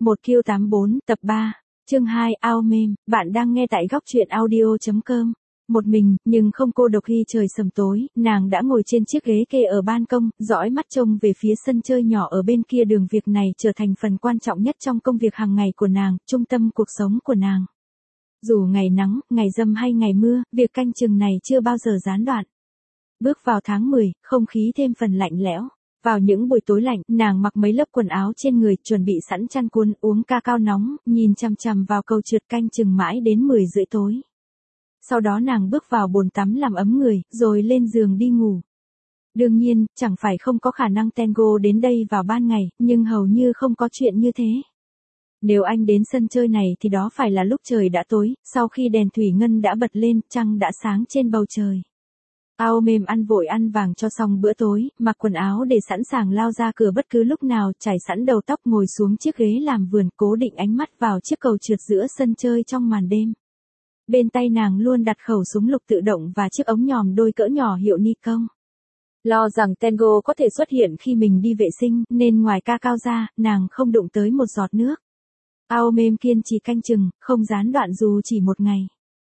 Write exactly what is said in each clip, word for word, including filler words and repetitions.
một Q tám bốn, tập ba, chương hai, ao mềm, bạn đang nghe tại góc truyện audio.com. Một mình, nhưng không cô độc khi trời sầm tối, nàng đã ngồi trên chiếc ghế kê ở ban công, dõi mắt trông về phía sân chơi nhỏ ở bên kia đường. Việc này trở thành phần quan trọng nhất trong công việc hàng ngày của nàng, trung tâm cuộc sống của nàng. Dù ngày nắng, ngày dầm hay ngày mưa, việc canh chừng này chưa bao giờ gián đoạn. Bước vào tháng mười, không khí thêm phần lạnh lẽo. Vào những buổi tối lạnh, nàng mặc mấy lớp quần áo trên người, chuẩn bị sẵn chăn cuốn, uống ca cao nóng, nhìn chằm chằm vào cầu trượt canh chừng mãi đến mười rưỡi tối. Sau đó nàng bước vào bồn tắm làm ấm người, rồi lên giường đi ngủ. Đương nhiên, chẳng phải không có khả năng Tango đến đây vào ban ngày, nhưng hầu như không có chuyện như thế. Nếu anh đến sân chơi này thì đó phải là lúc trời đã tối, sau khi đèn thủy ngân đã bật lên, trăng đã sáng trên bầu trời. Ao mềm ăn vội ăn vàng cho xong bữa tối, mặc quần áo để sẵn sàng lao ra cửa bất cứ lúc nào, trải sẵn đầu tóc, ngồi xuống chiếc ghế làm vườn, cố định ánh mắt vào chiếc cầu trượt giữa sân chơi trong màn đêm. Bên tay nàng luôn đặt khẩu súng lục tự động và chiếc ống nhòm đôi cỡ nhỏ hiệu Nikon. Lo rằng Tango có thể xuất hiện khi mình đi vệ sinh, nên ngoài ca cao ra, nàng không đụng tới một giọt nước. Ao mềm kiên trì canh chừng, không gián đoạn dù chỉ một ngày.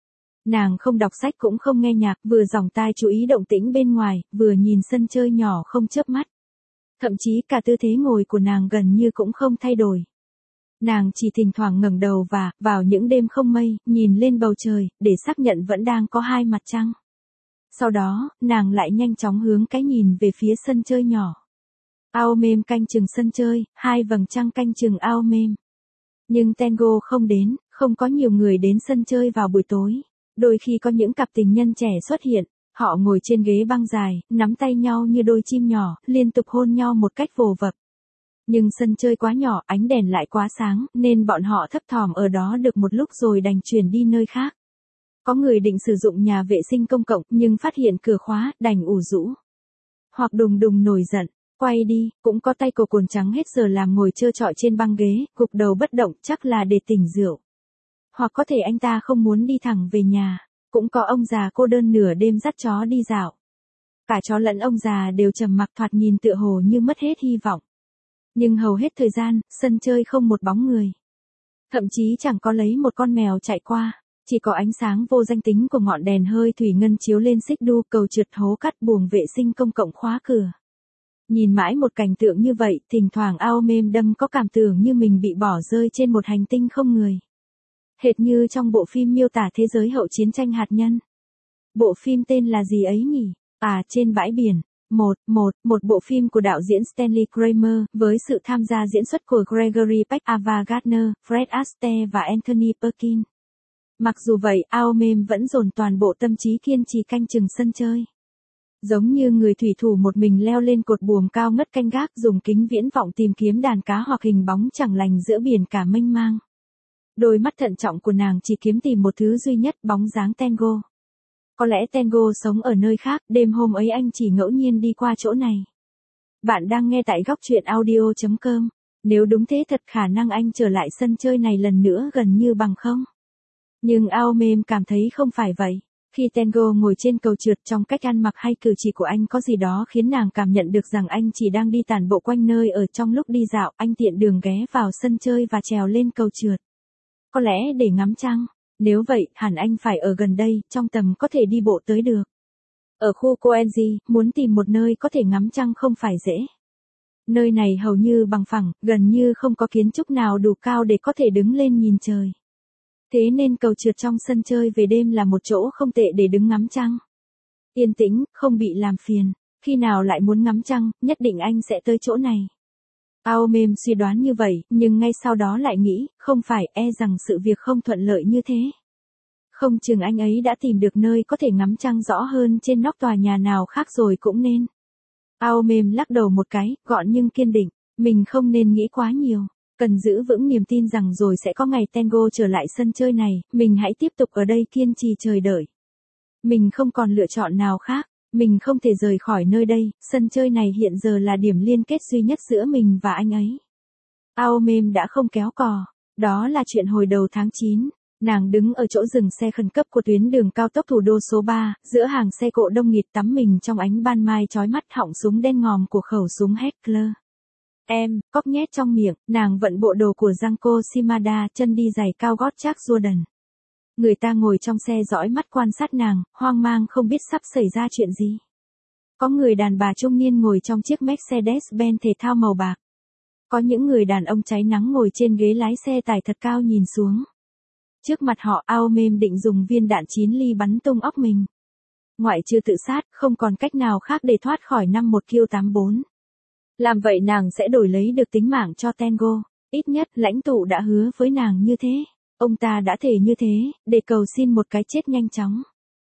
Nàng không đọc sách cũng không nghe nhạc, vừa dòng tai chú ý động tĩnh bên ngoài, vừa nhìn sân chơi nhỏ không chớp mắt. Thậm chí cả tư thế ngồi của nàng gần như cũng không thay đổi. Nàng chỉ thỉnh thoảng ngẩng đầu và, vào những đêm không mây, nhìn lên bầu trời, để xác nhận vẫn đang có hai mặt trăng. Sau đó, nàng lại nhanh chóng hướng cái nhìn về phía sân chơi nhỏ. Ao mềm canh chừng sân chơi, hai vầng trăng canh chừng ao mềm. Nhưng Tango không đến, không có nhiều người đến sân chơi vào buổi tối. Đôi khi có những cặp tình nhân trẻ xuất hiện, họ ngồi trên ghế băng dài, nắm tay nhau như đôi chim nhỏ, liên tục hôn nhau một cách vồ vập. Nhưng sân chơi quá nhỏ, ánh đèn lại quá sáng, nên bọn họ thấp thỏm ở đó được một lúc rồi đành chuyển đi nơi khác. Có người định sử dụng nhà vệ sinh công cộng, nhưng phát hiện cửa khóa, đành ủ rũ. Hoặc đùng đùng nổi giận, quay đi, cũng có tay cô cồn trắng hết giờ làm ngồi trơ trọi trên băng ghế, gục đầu bất động, chắc là để tỉnh rượu. Hoặc có thể anh ta không muốn đi thẳng về nhà, cũng có ông già cô đơn nửa đêm dắt chó đi dạo. Cả chó lẫn ông già đều trầm mặc, thoạt nhìn tựa hồ như mất hết hy vọng. Nhưng hầu hết thời gian, sân chơi không một bóng người. Thậm chí chẳng có lấy một con mèo chạy qua, chỉ có ánh sáng vô danh tính của ngọn đèn hơi thủy ngân chiếu lên xích đu, cầu trượt, hố cắt, buồng vệ sinh công cộng khóa cửa. Nhìn mãi một cảnh tượng như vậy, thỉnh thoảng ao mềm đâm có cảm tưởng như mình bị bỏ rơi trên một hành tinh không người. Hệt như trong bộ phim miêu tả thế giới hậu chiến tranh hạt nhân. Bộ phim tên là gì ấy nhỉ? À, Trên bãi biển. Một, một, một bộ phim của đạo diễn Stanley Kramer, với sự tham gia diễn xuất của Gregory Peck, Ava Gardner, Fred Astaire và Anthony Perkins. Mặc dù vậy, ao mềm vẫn dồn toàn bộ tâm trí kiên trì canh chừng sân chơi. Giống như người thủy thủ một mình leo lên cột buồm cao ngất canh gác, dùng kính viễn vọng tìm kiếm đàn cá hoặc hình bóng chẳng lành giữa biển cả mênh mang. Đôi mắt thận trọng của nàng chỉ kiếm tìm một thứ duy nhất, bóng dáng Tango. Có lẽ Tango sống ở nơi khác, đêm hôm ấy anh chỉ ngẫu nhiên đi qua chỗ này. Bạn đang nghe tại góc truyện audio.com. Nếu đúng thế thật khả năng anh trở lại sân chơi này lần nữa gần như bằng không. Nhưng ao mềm cảm thấy không phải vậy. Khi Tango ngồi trên cầu trượt, trong cách ăn mặc hay cử chỉ của anh có gì đó khiến nàng cảm nhận được rằng anh chỉ đang đi tản bộ quanh nơi ở. Trong lúc đi dạo, anh tiện đường ghé vào sân chơi và trèo lên cầu trượt. Có lẽ để ngắm trăng. Nếu vậy, hẳn anh phải ở gần đây, trong tầm có thể đi bộ tới được. Ở khu Koenji, muốn tìm một nơi có thể ngắm trăng không phải dễ. Nơi này hầu như bằng phẳng, gần như không có kiến trúc nào đủ cao để có thể đứng lên nhìn trời. Thế nên cầu trượt trong sân chơi về đêm là một chỗ không tệ để đứng ngắm trăng. Yên tĩnh, không bị làm phiền. Khi nào lại muốn ngắm trăng, nhất định anh sẽ tới chỗ này. Ao mềm suy đoán như vậy, nhưng ngay sau đó lại nghĩ, không phải, e rằng sự việc không thuận lợi như thế. Không chừng anh ấy đã tìm được nơi có thể ngắm trăng rõ hơn trên nóc tòa nhà nào khác rồi cũng nên. Ao mềm lắc đầu một cái, gọn nhưng kiên định, mình không nên nghĩ quá nhiều, cần giữ vững niềm tin rằng rồi sẽ có ngày Tango trở lại sân chơi này, mình hãy tiếp tục ở đây kiên trì chờ đợi. Mình không còn lựa chọn nào khác. Mình không thể rời khỏi nơi đây, sân chơi này hiện giờ là điểm liên kết duy nhất giữa mình và anh ấy. Ao mềm đã không kéo cò, đó là chuyện hồi đầu tháng chín. Nàng đứng ở chỗ dừng xe khẩn cấp của tuyến đường cao tốc thủ đô số ba, giữa hàng xe cộ đông nghịt, tắm mình trong ánh ban mai chói mắt, họng súng đen ngòm của khẩu súng Heckler Em, cóc nhét trong miệng, nàng vận bộ đồ của Gianco Shimada, chân đi giày cao gót chắc Jordan. Người ta ngồi trong xe dõi mắt quan sát nàng, hoang mang không biết sắp xảy ra chuyện gì. Có người đàn bà trung niên ngồi trong chiếc Mercedes-Benz thể thao màu bạc. Có những người đàn ông cháy nắng ngồi trên ghế lái xe tải thật cao nhìn xuống. Trước mặt họ, Aomem định dùng viên đạn chín ly bắn tung óc mình. Ngoại trừ tự sát, không còn cách nào khác để thoát khỏi năm một Q tám bốn. Làm vậy nàng sẽ đổi lấy được tính mạng cho Tengo. Ít nhất lãnh tụ đã hứa với nàng như thế. Ông ta đã thề như thế, để cầu xin một cái chết nhanh chóng.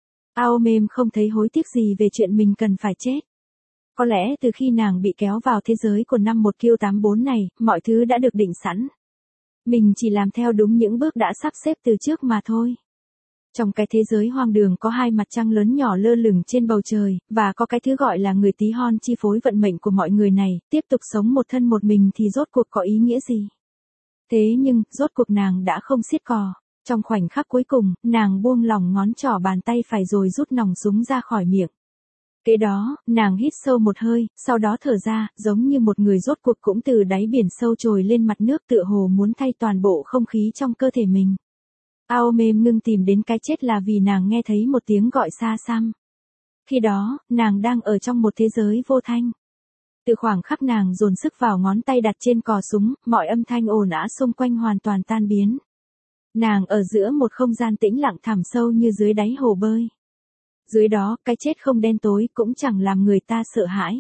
Aomem không thấy hối tiếc gì về chuyện mình cần phải chết. Có lẽ từ khi nàng bị kéo vào thế giới của năm một Q tám bốn này, mọi thứ đã được định sẵn. Mình chỉ làm theo đúng những bước đã sắp xếp từ trước mà thôi. Trong cái thế giới hoang đường có hai mặt trăng lớn nhỏ lơ lửng trên bầu trời, và có cái thứ gọi là người tí hon chi phối vận mệnh của mọi người này, tiếp tục sống một thân một mình thì rốt cuộc có ý nghĩa gì? Thế nhưng, rốt cuộc nàng đã không xiết cò. Trong khoảnh khắc cuối cùng, nàng buông lỏng ngón trỏ bàn tay phải rồi rút nòng súng ra khỏi miệng. Kế đó, nàng hít sâu một hơi, sau đó thở ra, giống như một người rốt cuộc cũng từ đáy biển sâu trồi lên mặt nước tựa hồ muốn thay toàn bộ không khí trong cơ thể mình. Aomem ngưng tìm đến cái chết là vì nàng nghe thấy một tiếng gọi xa xăm. Khi đó, nàng đang ở trong một thế giới vô thanh. Từ khoảng khắc nàng dồn sức vào ngón tay đặt trên cò súng, mọi âm thanh ồn ào xung quanh hoàn toàn tan biến. Nàng ở giữa một không gian tĩnh lặng thẳm sâu như dưới đáy hồ bơi. Dưới đó, cái chết không đen tối cũng chẳng làm người ta sợ hãi.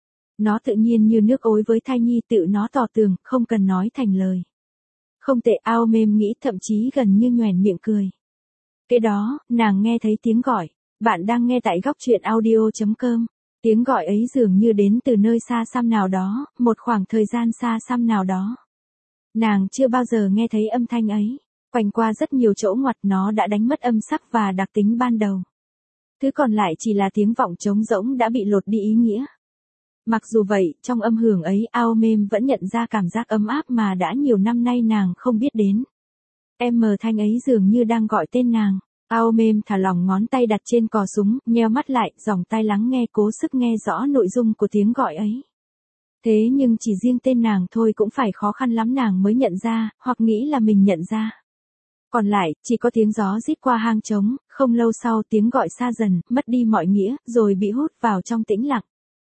Nó tự nhiên như nước ối với thai nhi, tự nó tỏ tường, không cần nói thành lời. Không tệ, Aomem nghĩ, thậm chí gần như nhoẻn miệng cười. Kế đó, nàng nghe thấy tiếng gọi. Bạn đang nghe tại góc truyện audio chấm com. Tiếng gọi ấy dường như đến từ nơi xa xăm nào đó, một khoảng thời gian xa xăm nào đó. Nàng chưa bao giờ nghe thấy âm thanh ấy. Quanh qua rất nhiều chỗ ngoặt, nó đã đánh mất âm sắc và đặc tính ban đầu. Thứ còn lại chỉ là tiếng vọng trống rỗng đã bị lột đi ý nghĩa. Mặc dù vậy, trong âm hưởng ấy, Aomem vẫn nhận ra cảm giác ấm áp mà đã nhiều năm nay nàng không biết đến. Em mờ thanh ấy dường như đang gọi tên nàng. Aomem thả lỏng ngón tay đặt trên cò súng, nheo mắt lại, dòng tai lắng nghe, cố sức nghe rõ nội dung của tiếng gọi ấy. Thế nhưng chỉ riêng tên nàng thôi cũng phải khó khăn lắm nàng mới nhận ra, hoặc nghĩ là mình nhận ra. Còn lại, chỉ có tiếng gió rít qua hang trống, không lâu sau tiếng gọi xa dần, mất đi mọi nghĩa, rồi bị hút vào trong tĩnh lặng.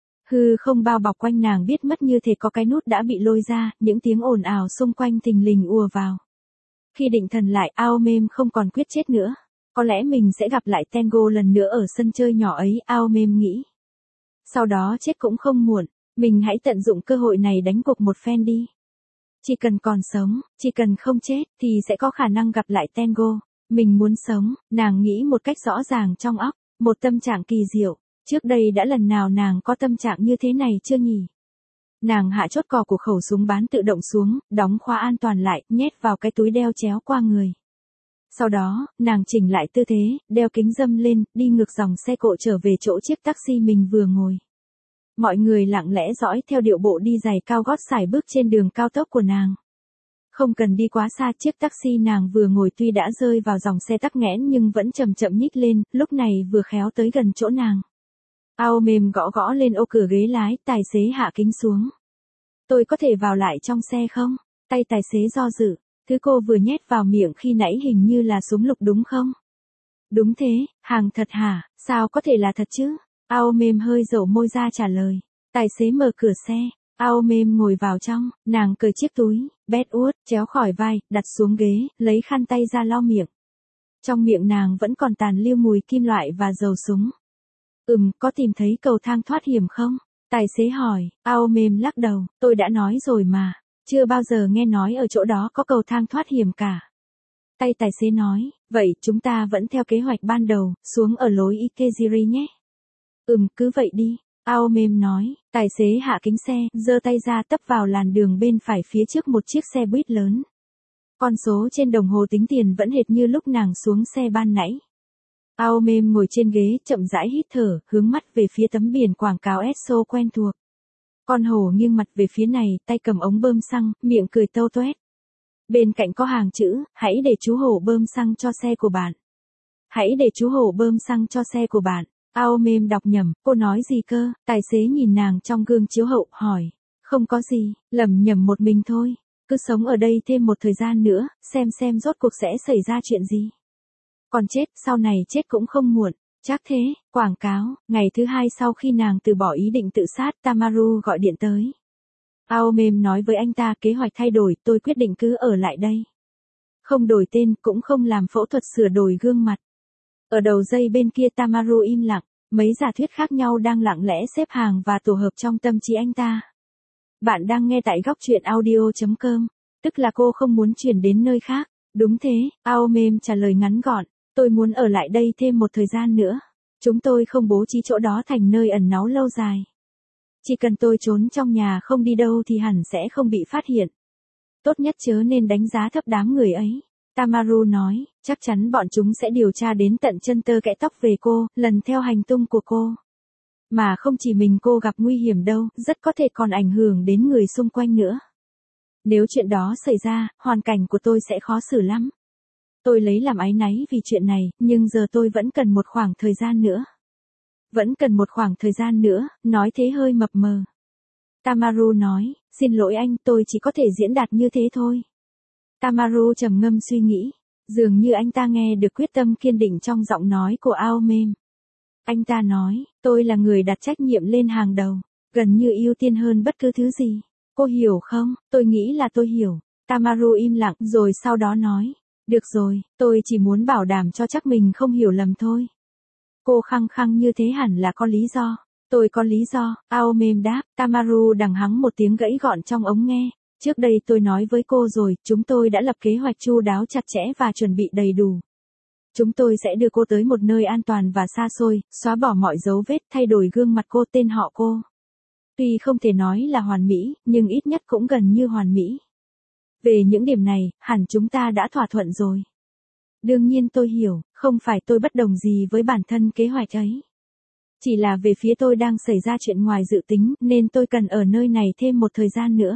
Hư không bao bọc quanh nàng biết mất như thể có cái nút đã bị lôi ra, những tiếng ồn ào xung quanh thình lình ùa vào. Khi định thần lại, Aomem không còn quyết chết nữa. Có lẽ mình sẽ gặp lại Tengo lần nữa ở sân chơi nhỏ ấy, Aomem nghĩ. Sau đó chết cũng không muộn, mình hãy tận dụng cơ hội này đánh cuộc một phen đi. Chỉ cần còn sống, chỉ cần không chết, thì sẽ có khả năng gặp lại Tengo. Mình muốn sống, nàng nghĩ một cách rõ ràng trong óc, một tâm trạng kỳ diệu. Trước đây đã lần nào nàng có tâm trạng như thế này chưa nhỉ? Nàng hạ chốt cò của khẩu súng bán tự động xuống, đóng khóa an toàn lại, nhét vào cái túi đeo chéo qua người. Sau đó, nàng chỉnh lại tư thế, đeo kính râm lên, đi ngược dòng xe cộ trở về chỗ chiếc taxi mình vừa ngồi. Mọi người lặng lẽ dõi theo điệu bộ đi giày cao gót sải bước trên đường cao tốc của nàng. Không cần đi quá xa, chiếc taxi nàng vừa ngồi tuy đã rơi vào dòng xe tắc nghẽn nhưng vẫn chậm chậm nhích lên, lúc này vừa khéo tới gần chỗ nàng. Aomem gõ gõ lên ô cửa ghế lái, tài xế hạ kính xuống. Tôi có thể vào lại trong xe không? Tay tài xế do dự, thứ cô vừa nhét vào miệng khi nãy hình như là súng lục đúng không? Đúng thế, hàng thật hả, sao có thể là thật chứ? Aomem hơi dẩu môi ra trả lời. Tài xế mở cửa xe, Aomem ngồi vào trong, nàng cởi chiếc túi, bét út, chéo khỏi vai, đặt xuống ghế, lấy khăn tay ra lau miệng. Trong miệng nàng vẫn còn tàn lưu mùi kim loại và dầu súng. Ừm, có tìm thấy cầu thang thoát hiểm không? Tài xế hỏi, Aomem lắc đầu, tôi đã nói rồi mà, chưa bao giờ nghe nói ở chỗ đó có cầu thang thoát hiểm cả. Tay tài xế nói, vậy chúng ta vẫn theo kế hoạch ban đầu, xuống ở lối Ikejiri nhé. Ừm, cứ vậy đi, Aomem nói, tài xế hạ kính xe, giơ tay ra tấp vào làn đường bên phải phía trước một chiếc xe buýt lớn. Con số trên đồng hồ tính tiền vẫn hệt như lúc nàng xuống xe ban nãy. Aomem ngồi trên ghế, chậm rãi hít thở, hướng mắt về phía tấm biển quảng cáo Esso quen thuộc. Con hổ nghiêng mặt về phía này, tay cầm ống bơm xăng, miệng cười tâu toét. Bên cạnh có hàng chữ, hãy để chú hổ bơm xăng cho xe của bạn. Hãy để chú hổ bơm xăng cho xe của bạn. Aomem đọc nhầm, cô nói gì cơ? Tài xế nhìn nàng trong gương chiếu hậu, hỏi. Không có gì, lẩm nhẩm một mình thôi. Cứ sống ở đây thêm một thời gian nữa, xem xem rốt cuộc sẽ xảy ra chuyện gì. Còn chết, sau này chết cũng không muộn. Chắc thế, quảng cáo, ngày thứ hai sau khi nàng từ bỏ ý định tự sát, Tamaru gọi điện tới. Aomem nói với anh ta kế hoạch thay đổi, tôi quyết định cứ ở lại đây. Không đổi tên, cũng không làm phẫu thuật sửa đổi gương mặt. Ở đầu dây bên kia Tamaru im lặng, mấy giả thuyết khác nhau đang lặng lẽ xếp hàng và tổ hợp trong tâm trí anh ta. Bạn đang nghe tại góc truyện audio chấm com, tức là cô không muốn chuyển đến nơi khác. Đúng thế, Aomem trả lời ngắn gọn, tôi muốn ở lại đây thêm một thời gian nữa. Chúng tôi không bố trí chỗ đó thành nơi ẩn náu lâu dài. Chỉ cần tôi trốn trong nhà không đi đâu thì hẳn sẽ không bị phát hiện. Tốt nhất chớ nên đánh giá thấp đám người ấy. Tamaru nói, chắc chắn bọn chúng sẽ điều tra đến tận chân tơ kẽ tóc về cô, lần theo hành tung của cô. Mà không chỉ mình cô gặp nguy hiểm đâu, rất có thể còn ảnh hưởng đến người xung quanh nữa. Nếu chuyện đó xảy ra, hoàn cảnh của tôi sẽ khó xử lắm. Tôi lấy làm áy náy vì chuyện này, nhưng giờ tôi vẫn cần một khoảng thời gian nữa. Vẫn cần một khoảng thời gian nữa, nói thế hơi mập mờ. Tamaru nói, xin lỗi anh, tôi chỉ có thể diễn đạt như thế thôi. Tamaru trầm ngâm suy nghĩ, dường như anh ta nghe được quyết tâm kiên định trong giọng nói của Aomem. Anh ta nói, tôi là người đặt trách nhiệm lên hàng đầu, gần như ưu tiên hơn bất cứ thứ gì. Cô hiểu không? Tôi nghĩ là tôi hiểu. Tamaru im lặng rồi sau đó nói, được rồi, tôi chỉ muốn bảo đảm cho chắc mình không hiểu lầm thôi. Cô khăng khăng như thế hẳn là có lý do. Tôi có lý do, Aomem đáp. Tamaru đằng hắng một tiếng gãy gọn trong ống nghe. Trước đây tôi nói với cô rồi, chúng tôi đã lập kế hoạch chu đáo chặt chẽ và chuẩn bị đầy đủ. Chúng tôi sẽ đưa cô tới một nơi an toàn và xa xôi, xóa bỏ mọi dấu vết, thay đổi gương mặt cô, tên họ cô. Tuy không thể nói là hoàn mỹ, nhưng ít nhất cũng gần như hoàn mỹ. Về những điểm này, hẳn chúng ta đã thỏa thuận rồi. Đương nhiên tôi hiểu, không phải tôi bất đồng gì với bản thân kế hoạch ấy. Chỉ là về phía tôi đang xảy ra chuyện ngoài dự tính, nên tôi cần ở nơi này thêm một thời gian nữa.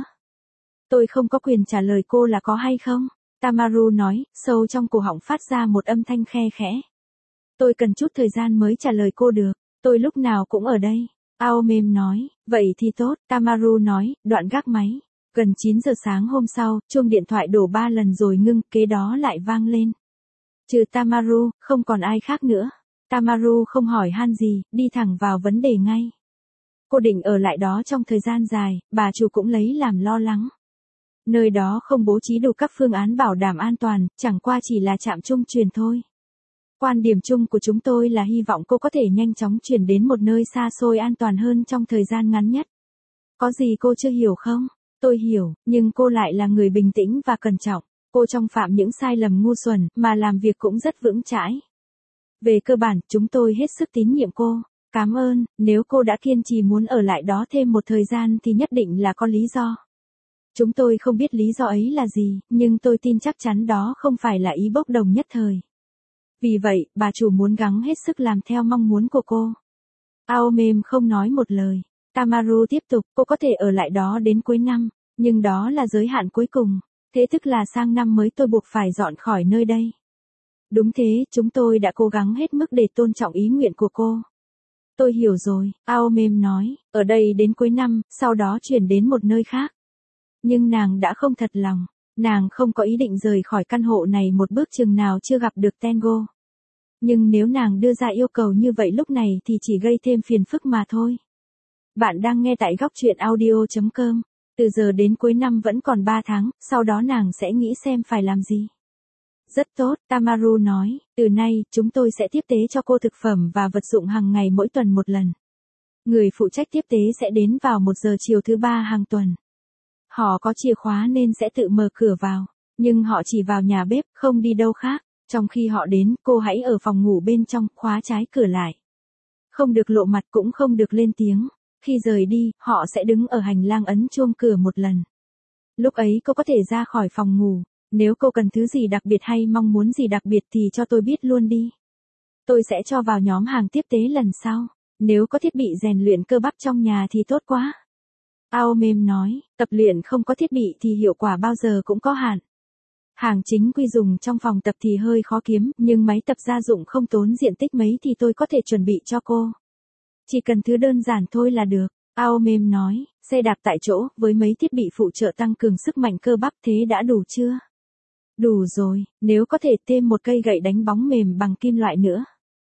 Tôi không có quyền trả lời cô là có hay không. Tamaru nói, sâu trong cổ họng phát ra một âm thanh khe khẽ. Tôi cần chút thời gian mới trả lời cô được, tôi lúc nào cũng ở đây. Aomem nói, vậy thì tốt, Tamaru nói, đoạn gác máy. Gần chín giờ sáng hôm sau, chuông điện thoại đổ ba lần rồi ngưng, kế đó lại vang lên. Trừ Tamaru, không còn ai khác nữa. Tamaru không hỏi han gì, đi thẳng vào vấn đề ngay. Cô định ở lại đó trong thời gian dài, bà chủ cũng lấy làm lo lắng. Nơi đó không bố trí đủ các phương án bảo đảm an toàn, chẳng qua chỉ là trạm trung truyền thôi. Quan điểm chung của chúng tôi là hy vọng cô có thể nhanh chóng chuyển đến một nơi xa xôi an toàn hơn trong thời gian ngắn nhất. Có gì cô chưa hiểu không? Tôi hiểu, nhưng cô lại là người bình tĩnh và cẩn trọng. Cô không phạm những sai lầm ngu xuẩn, mà làm việc cũng rất vững chãi. Về cơ bản, chúng tôi hết sức tín nhiệm cô. Cảm ơn, nếu cô đã kiên trì muốn ở lại đó thêm một thời gian thì nhất định là có lý do. Chúng tôi không biết lý do ấy là gì, nhưng tôi tin chắc chắn đó không phải là ý bốc đồng nhất thời. Vì vậy, bà chủ muốn gắng hết sức làm theo mong muốn của cô. Aomem không nói một lời. Tamaru tiếp tục, cô có thể ở lại đó đến cuối năm, nhưng đó là giới hạn cuối cùng. Thế tức là sang năm mới tôi buộc phải dọn khỏi nơi đây. Đúng thế, chúng tôi đã cố gắng hết mức để tôn trọng ý nguyện của cô. Tôi hiểu rồi, Aomem nói, ở đây đến cuối năm, sau đó chuyển đến một nơi khác. Nhưng nàng đã không thật lòng, nàng không có ý định rời khỏi căn hộ này một bước chừng nào chưa gặp được Tengo. Nhưng nếu nàng đưa ra yêu cầu như vậy lúc này thì chỉ gây thêm phiền phức mà thôi. Bạn đang nghe tại góc truyện audio chấm com. Từ giờ đến cuối năm vẫn còn ba tháng, sau đó nàng sẽ nghĩ xem phải làm gì. Rất tốt, Tamaru nói, từ nay, chúng tôi sẽ tiếp tế cho cô thực phẩm và vật dụng hàng ngày mỗi tuần một lần. Người phụ trách tiếp tế sẽ đến vào một giờ chiều thứ ba hàng tuần. Họ có chìa khóa nên sẽ tự mở cửa vào, nhưng họ chỉ vào nhà bếp, không đi đâu khác. Trong khi họ đến, cô hãy ở phòng ngủ bên trong, khóa trái cửa lại. Không được lộ mặt cũng không được lên tiếng. Khi rời đi, họ sẽ đứng ở hành lang ấn chuông cửa một lần. Lúc ấy cô có thể ra khỏi phòng ngủ. Nếu cô cần thứ gì đặc biệt hay mong muốn gì đặc biệt thì cho tôi biết luôn đi. Tôi sẽ cho vào nhóm hàng tiếp tế lần sau. Nếu có thiết bị rèn luyện cơ bắp trong nhà thì tốt quá. Aomem nói, tập luyện không có thiết bị thì hiệu quả bao giờ cũng có hạn. Hàng chính quy dùng trong phòng tập thì hơi khó kiếm, nhưng máy tập gia dụng không tốn diện tích mấy thì tôi có thể chuẩn bị cho cô. Chỉ cần thứ đơn giản thôi là được. Aomem nói, xe đạp tại chỗ, với mấy thiết bị phụ trợ tăng cường sức mạnh cơ bắp thế đã đủ chưa? Đủ rồi, nếu có thể thêm một cây gậy đánh bóng mềm bằng kim loại nữa.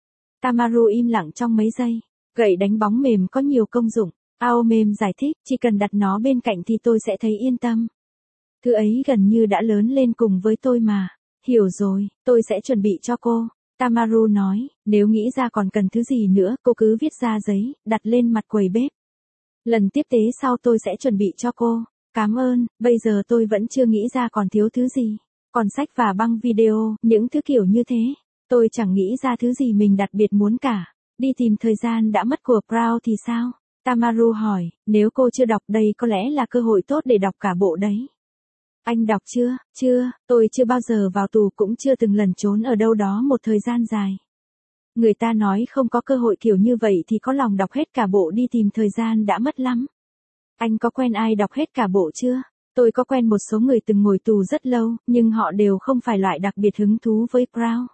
Tamaru im lặng trong mấy giây. Gậy đánh bóng mềm có nhiều công dụng. Aomem giải thích, chỉ cần đặt nó bên cạnh thì tôi sẽ thấy yên tâm. Thứ ấy gần như đã lớn lên cùng với tôi mà. Hiểu rồi, tôi sẽ chuẩn bị cho cô. Tamaru nói, nếu nghĩ ra còn cần thứ gì nữa, cô cứ viết ra giấy, đặt lên mặt quầy bếp. Lần tiếp tế sau tôi sẽ chuẩn bị cho cô. Cảm ơn, bây giờ tôi vẫn chưa nghĩ ra còn thiếu thứ gì. Còn sách và băng video, những thứ kiểu như thế. Tôi chẳng nghĩ ra thứ gì mình đặc biệt muốn cả. Đi tìm thời gian đã mất của Brown thì sao? Tamaru hỏi, nếu cô chưa đọc đây có lẽ là cơ hội tốt để đọc cả bộ đấy. Anh đọc chưa? Chưa, tôi chưa bao giờ vào tù cũng chưa từng lẩn trốn ở đâu đó một thời gian dài. Người ta nói không có cơ hội kiểu như vậy thì có lòng đọc hết cả bộ đi tìm thời gian đã mất lắm. Anh có quen ai đọc hết cả bộ chưa? Tôi có quen một số người từng ngồi tù rất lâu, nhưng họ đều không phải loại đặc biệt hứng thú với Brown.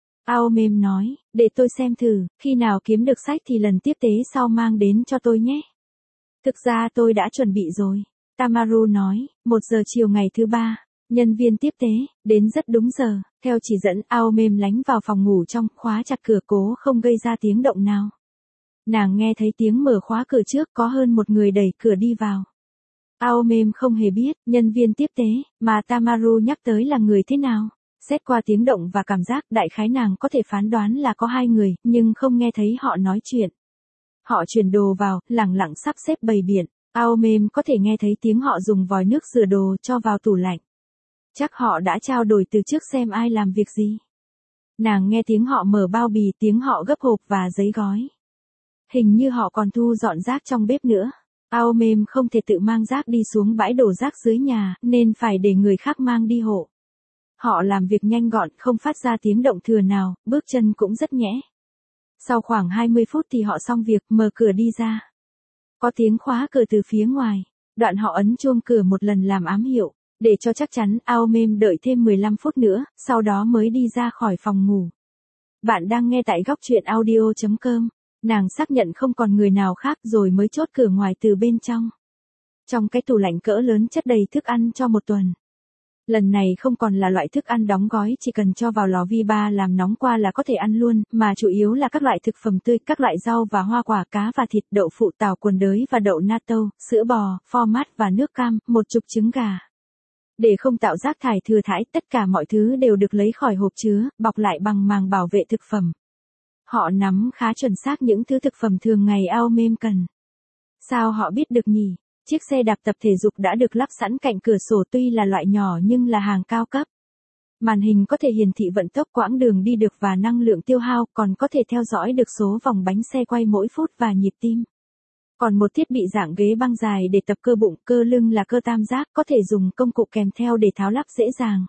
Aomem nói, để tôi xem thử, khi nào kiếm được sách thì lần tiếp tế sau mang đến cho tôi nhé. Thực ra tôi đã chuẩn bị rồi. Tamaru nói, một giờ chiều ngày thứ ba, nhân viên tiếp tế, đến rất đúng giờ, theo chỉ dẫn Aomem lánh vào phòng ngủ trong, khóa chặt cửa cố không gây ra tiếng động nào. Nàng nghe thấy tiếng mở khóa cửa trước có hơn một người đẩy cửa đi vào. Aomem không hề biết, nhân viên tiếp tế, mà Tamaru nhắc tới là người thế nào. Xét qua tiếng động và cảm giác đại khái nàng có thể phán đoán là có hai người, nhưng không nghe thấy họ nói chuyện. Họ chuyển đồ vào, lẳng lặng sắp xếp bày biện. Aomem có thể nghe thấy tiếng họ dùng vòi nước rửa đồ cho vào tủ lạnh. Chắc họ đã trao đổi từ trước xem ai làm việc gì. Nàng nghe tiếng họ mở bao bì, tiếng họ gấp hộp và giấy gói. Hình như họ còn thu dọn rác trong bếp nữa. Aomem không thể tự mang rác đi xuống bãi đổ rác dưới nhà, nên phải để người khác mang đi hộ. Họ làm việc nhanh gọn, không phát ra tiếng động thừa nào, bước chân cũng rất nhẽ. Sau khoảng hai mươi phút thì họ xong việc, mở cửa đi ra. Có tiếng khóa cửa từ phía ngoài. Đoạn họ ấn chuông cửa một lần làm ám hiệu. Để cho chắc chắn, Aomem đợi thêm mười lăm phút nữa, sau đó mới đi ra khỏi phòng ngủ. Bạn đang nghe tại góc truyện audio chấm com. Nàng xác nhận không còn người nào khác rồi mới chốt cửa ngoài từ bên trong. Trong cái tủ lạnh cỡ lớn chất đầy thức ăn cho một tuần. Lần này không còn là loại thức ăn đóng gói, chỉ cần cho vào lò vi ba làm nóng qua là có thể ăn luôn, mà chủ yếu là các loại thực phẩm tươi, các loại rau và hoa quả, cá và thịt, đậu phụ, tảo quần đới và đậu natto, sữa bò, pho mát và nước cam, một chục trứng gà. Để không tạo rác thải thừa thãi, tất cả mọi thứ đều được lấy khỏi hộp chứa, bọc lại bằng màng bảo vệ thực phẩm. Họ nắm khá chuẩn xác những thứ thực phẩm thường ngày Aomem cần. Sao họ biết được nhỉ? Chiếc xe đạp tập thể dục đã được lắp sẵn cạnh cửa sổ, tuy là loại nhỏ nhưng là hàng cao cấp. Màn hình có thể hiển thị vận tốc, quãng đường đi được và năng lượng tiêu hao, còn có thể theo dõi được số vòng bánh xe quay mỗi phút và nhịp tim. Còn một thiết bị dạng ghế băng dài để tập cơ bụng, cơ lưng là cơ tam giác, có thể dùng công cụ kèm theo để tháo lắp dễ dàng.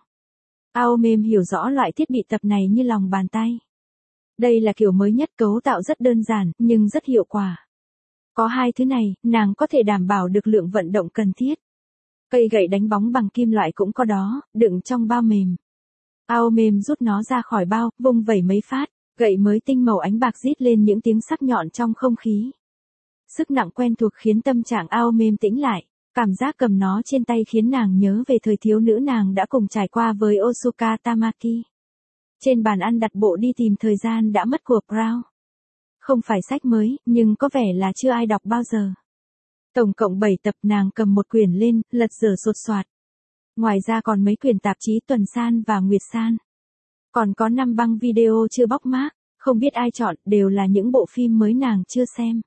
Aomem hiểu rõ loại thiết bị tập này như lòng bàn tay. Đây là kiểu mới nhất, cấu tạo rất đơn giản, nhưng rất hiệu quả. Có hai thứ này, nàng có thể đảm bảo được lượng vận động cần thiết. Cây gậy đánh bóng bằng kim loại cũng có đó, đựng trong bao mềm. Aomem rút nó ra khỏi bao, vung vẩy mấy phát, gậy mới tinh màu ánh bạc rít lên những tiếng sắc nhọn trong không khí. Sức nặng quen thuộc khiến tâm trạng Aomem tĩnh lại, cảm giác cầm nó trên tay khiến nàng nhớ về thời thiếu nữ nàng đã cùng trải qua với Osuka Tamaki. Trên bàn ăn đặt bộ đi tìm thời gian đã mất của Brown. Không phải sách mới, nhưng có vẻ là chưa ai đọc bao giờ. Tổng cộng bảy tập, nàng cầm một quyển lên, lật dở sột soạt. Ngoài ra còn mấy quyển tạp chí Tuần San và Nguyệt San. Còn có năm băng video chưa bóc mác, không biết ai chọn, đều là những bộ phim mới nàng chưa xem.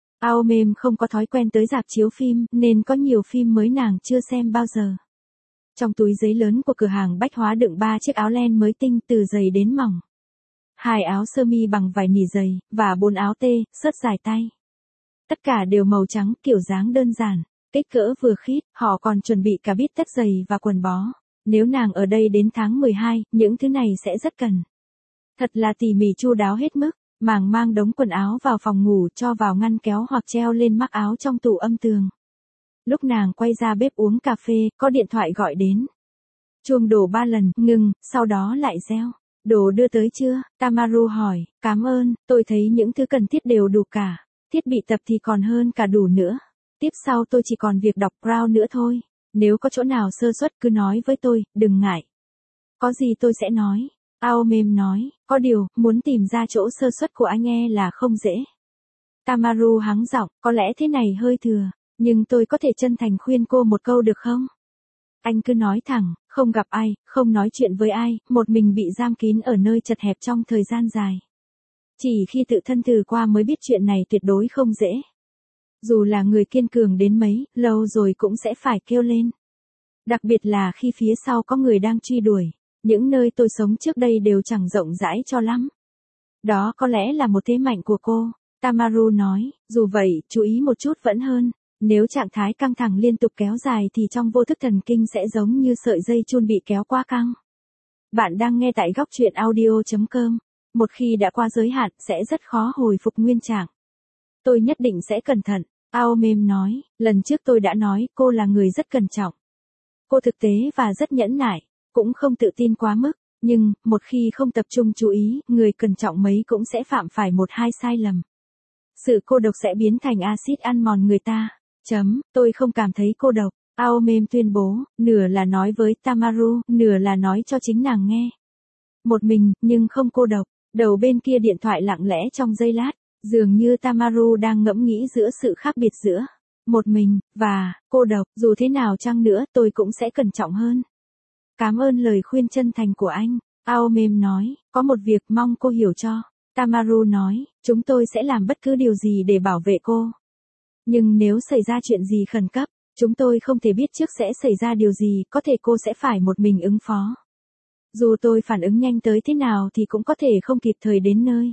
Aomem không có thói quen tới rạp chiếu phim, nên có nhiều phim mới nàng chưa xem bao giờ. Trong túi giấy lớn của cửa hàng bách hóa đựng ba chiếc áo len mới tinh từ dày đến mỏng. Hai áo sơ mi bằng vải nỉ dày, và bốn áo tê, sớt dài tay. Tất cả đều màu trắng, kiểu dáng đơn giản, kích cỡ vừa khít, họ còn chuẩn bị cả bít tất giày và quần bó. Nếu nàng ở đây đến tháng mười hai, những thứ này sẽ rất cần. Thật là tỉ mỉ chu đáo hết mức, màng mang đống quần áo vào phòng ngủ, cho vào ngăn kéo hoặc treo lên mắc áo trong tủ âm tường. Lúc nàng quay ra bếp uống cà phê, có điện thoại gọi đến. Chuông đổ ba lần, ngừng, sau đó lại reo. Đồ đưa tới chưa? Tamaru hỏi, cảm ơn, tôi thấy những thứ cần thiết đều đủ cả. Thiết bị tập thì còn hơn cả đủ nữa. Tiếp sau tôi chỉ còn việc đọc Crown nữa thôi. Nếu có chỗ nào sơ suất cứ nói với tôi, đừng ngại. Có gì tôi sẽ nói. Aomem nói, có điều, muốn tìm ra chỗ sơ suất của anh e là không dễ. Tamaru hắng giọng, có lẽ thế này hơi thừa, nhưng tôi có thể chân thành khuyên cô một câu được không? Anh cứ nói thẳng, không gặp ai, không nói chuyện với ai, một mình bị giam kín ở nơi chật hẹp trong thời gian dài. Chỉ khi tự thân từ qua mới biết chuyện này tuyệt đối không dễ. Dù là người kiên cường đến mấy, lâu rồi cũng sẽ phải kêu lên. Đặc biệt là khi phía sau có người đang truy đuổi. Những nơi tôi sống trước đây đều chẳng rộng rãi cho lắm. Đó có lẽ là một thế mạnh của cô. Tamaru nói, dù vậy, chú ý một chút vẫn hơn. Nếu trạng thái căng thẳng liên tục kéo dài thì trong vô thức thần kinh sẽ giống như sợi dây chun bị kéo quá căng. Bạn đang nghe tại góc truyện audio chấm com. Một khi đã qua giới hạn sẽ rất khó hồi phục nguyên trạng. Tôi nhất định sẽ cẩn thận. Aomem nói, lần trước tôi đã nói cô là người rất cẩn trọng. Cô thực tế và rất nhẫn nại, cũng không tự tin quá mức, nhưng, một khi không tập trung chú ý, người cẩn trọng mấy cũng sẽ phạm phải một hai sai lầm. Sự cô độc sẽ biến thành axit ăn mòn người ta. Chấm, tôi không cảm thấy cô độc. Aomem tuyên bố, nửa là nói với Tamaru, nửa là nói cho chính nàng nghe. Một mình, nhưng không cô độc. Đầu bên kia điện thoại lặng lẽ trong giây lát, dường như Tamaru đang ngẫm nghĩ giữa sự khác biệt giữa một mình và cô độc. Dù thế nào chăng nữa tôi cũng sẽ cẩn trọng hơn. Cảm ơn lời khuyên chân thành của anh. Aomem nói, có một việc mong cô hiểu cho. Tamaru nói, chúng tôi sẽ làm bất cứ điều gì để bảo vệ cô. Nhưng nếu xảy ra chuyện gì khẩn cấp, chúng tôi không thể biết trước sẽ xảy ra điều gì, có thể cô sẽ phải một mình ứng phó. Dù tôi phản ứng nhanh tới thế nào thì cũng có thể không kịp thời đến nơi.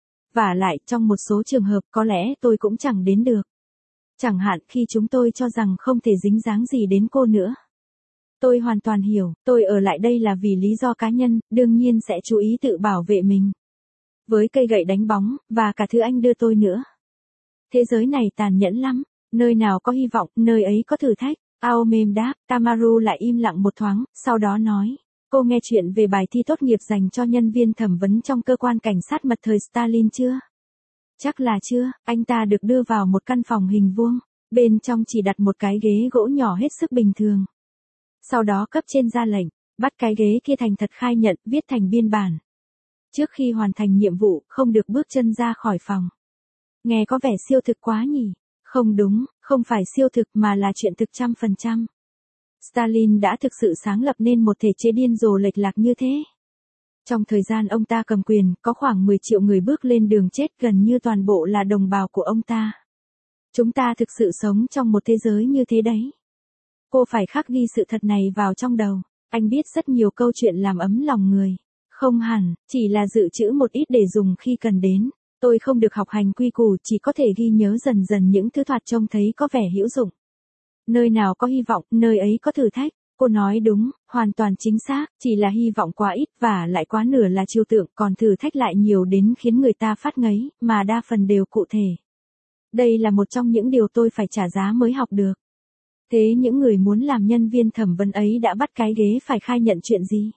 Vả lại, trong một số trường hợp có lẽ tôi cũng chẳng đến được. Chẳng hạn khi chúng tôi cho rằng không thể dính dáng gì đến cô nữa. Tôi hoàn toàn hiểu, tôi ở lại đây là vì lý do cá nhân, đương nhiên sẽ chú ý tự bảo vệ mình. Với cây gậy đánh bóng, và cả thứ anh đưa tôi nữa. Thế giới này tàn nhẫn lắm, nơi nào có hy vọng, nơi ấy có thử thách. Aomem đáp, Tamaru lại im lặng một thoáng, sau đó nói. Cô nghe chuyện về bài thi tốt nghiệp dành cho nhân viên thẩm vấn trong cơ quan cảnh sát mật thời Stalin chưa? Chắc là chưa, anh ta được đưa vào một căn phòng hình vuông, bên trong chỉ đặt một cái ghế gỗ nhỏ hết sức bình thường. Sau đó cấp trên ra lệnh, bắt cái ghế kia thành thật khai nhận, viết thành biên bản. Trước khi hoàn thành nhiệm vụ, không được bước chân ra khỏi phòng. Nghe có vẻ siêu thực quá nhỉ? Không đúng, không phải siêu thực mà là chuyện thực trăm phần trăm. Stalin đã thực sự sáng lập nên một thể chế điên rồ lệch lạc như thế. Trong thời gian ông ta cầm quyền, có khoảng mười triệu người bước lên đường chết, gần như toàn bộ là đồng bào của ông ta. Chúng ta thực sự sống trong một thế giới như thế đấy. Cô phải khắc ghi sự thật này vào trong đầu. Anh biết rất nhiều câu chuyện làm ấm lòng người. Không hẳn, chỉ là dự trữ một ít để dùng khi cần đến. Tôi không được học hành quy củ, chỉ có thể ghi nhớ dần dần những thứ thoạt trông thấy có vẻ hữu dụng. Nơi nào có hy vọng, nơi ấy có thử thách. Cô nói đúng, hoàn toàn chính xác, chỉ là hy vọng quá ít và lại quá nửa là trừu tượng, còn thử thách lại nhiều đến khiến người ta phát ngấy, mà đa phần đều cụ thể. Đây là một trong những điều tôi phải trả giá mới học được. Thế những người muốn làm nhân viên thẩm vấn ấy đã bắt cái ghế phải khai nhận chuyện gì?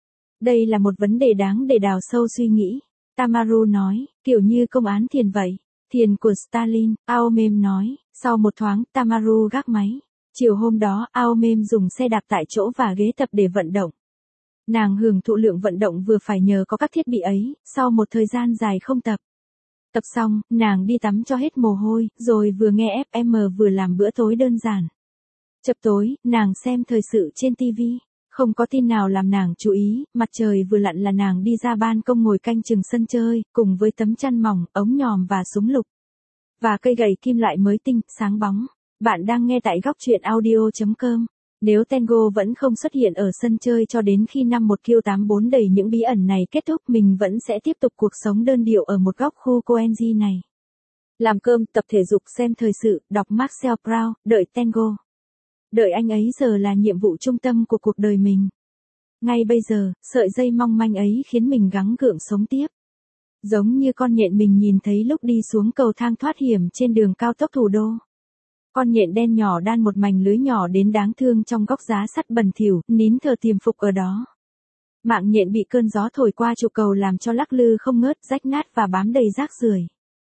Đây là một vấn đề đáng để đào sâu suy nghĩ. Tamaru nói, kiểu như công án thiền vậy. Thiền của Stalin, Aomem nói. Sau một thoáng, Tamaru gác máy. Chiều hôm đó, Aomem dùng xe đạp tại chỗ và ghế tập để vận động. Nàng hưởng thụ lượng vận động vừa phải nhờ có các thiết bị ấy, sau một thời gian dài không tập. Tập xong, nàng đi tắm cho hết mồ hôi, rồi vừa nghe ép em vừa làm bữa tối đơn giản. Chập tối, nàng xem thời sự trên ti vi. Không có tin nào làm nàng chú ý, mặt trời vừa lặn là nàng đi ra ban công ngồi canh chừng sân chơi, cùng với tấm chăn mỏng, ống nhòm và súng lục. Và cây gậy kim loại mới tinh, sáng bóng. Bạn đang nghe tại góc truyện audio chấm com. Nếu Tango vẫn không xuất hiện ở sân chơi cho đến khi năm một Q tám bốn đầy những bí ẩn này kết thúc, mình vẫn sẽ tiếp tục cuộc sống đơn điệu ở một góc khu Koenji này. Làm cơm, tập thể dục, xem thời sự, đọc Marcel Proust, đợi Tango. Đợi anh ấy giờ là nhiệm vụ trung tâm của cuộc đời mình. Ngay bây giờ, sợi dây mong manh ấy khiến mình gắng gượng sống tiếp. Giống như con nhện mình nhìn thấy lúc đi xuống cầu thang thoát hiểm trên đường cao tốc thủ đô. Con nhện đen nhỏ đan một mảnh lưới nhỏ đến đáng thương trong góc giá sắt bẩn thỉu, nín thở tiềm phục ở đó. Mạng nhện bị cơn gió thổi qua trụ cầu làm cho lắc lư không ngớt, rách nát và bám đầy rác rưởi.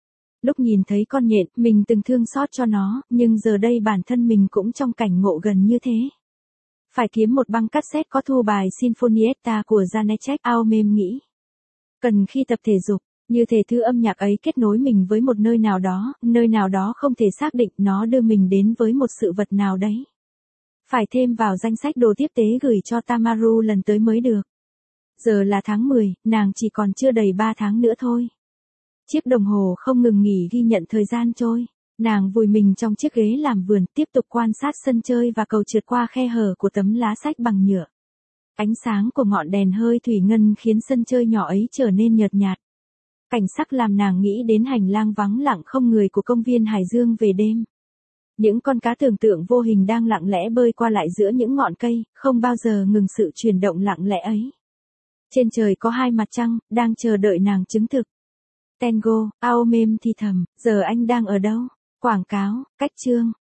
Lúc nhìn thấy con nhện, mình từng thương xót cho nó, nhưng giờ đây bản thân mình cũng trong cảnh ngộ gần như thế. Phải kiếm một băng cassette có thu bài Sinfonietta của Janáček, Aumem nghĩ. Cần khi tập thể dục, như thể thứ âm nhạc ấy kết nối mình với một nơi nào đó, nơi nào đó không thể xác định, nó đưa mình đến với một sự vật nào đấy. Phải thêm vào danh sách đồ tiếp tế gửi cho Tamaru lần tới mới được. Giờ là tháng mười, nàng chỉ còn chưa đầy ba tháng nữa thôi. Chiếc đồng hồ không ngừng nghỉ ghi nhận thời gian trôi. Nàng vùi mình trong chiếc ghế làm vườn, tiếp tục quan sát sân chơi và cầu trượt qua khe hở của tấm lá sách bằng nhựa. Ánh sáng của ngọn đèn hơi thủy ngân khiến sân chơi nhỏ ấy trở nên nhợt nhạt. Cảnh sắc làm nàng nghĩ đến hành lang vắng lặng không người của công viên Hải Dương về đêm. Những con cá tưởng tượng vô hình đang lặng lẽ bơi qua lại giữa những ngọn cây, không bao giờ ngừng sự chuyển động lặng lẽ ấy. Trên trời có hai mặt trăng, đang chờ đợi nàng chứng thực. Tengo, Aumem thì thầm, giờ anh đang ở đâu? Quảng cáo, cách chương.